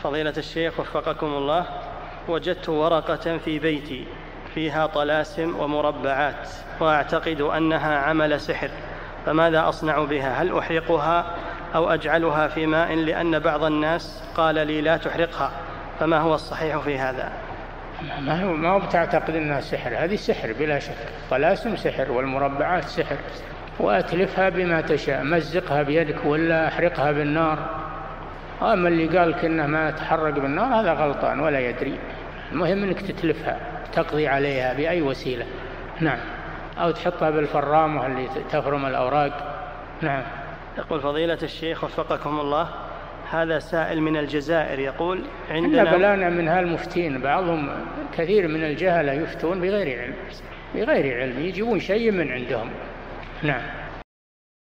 فضيلة الشيخ وفقكم الله، وجدت ورقة في بيتي فيها طلاسم ومربعات وأعتقد أنها عمل سحر، فماذا أصنع بها؟ هل أحرقها أو أجعلها في ماء؟ لأن بعض الناس قال لي لا تحرقها، فما هو الصحيح في هذا؟ ما هو بتعتقد أنها سحر، هذه سحر بلا شك، طلاسم سحر والمربعات سحر، وأتلفها بما تشاء، مزقها بيدك ولا أحرقها بالنار. أما اللي قالك إنها ما تحرق بالنار هذا غلطان ولا يدري. المهم أنك تتلفها، تقضي عليها بأي وسيلة. نعم، أو تحطها بالفرامة اللي تفرم الأوراق. نعم. يقول فضيلة الشيخ وفقكم الله، هذا سائل من الجزائر يقول عندنا بلانا من هالمفتين، بعضهم كثير من الجهلة يفتون بغير علم، يجيبون شيء من عندهم. نعم.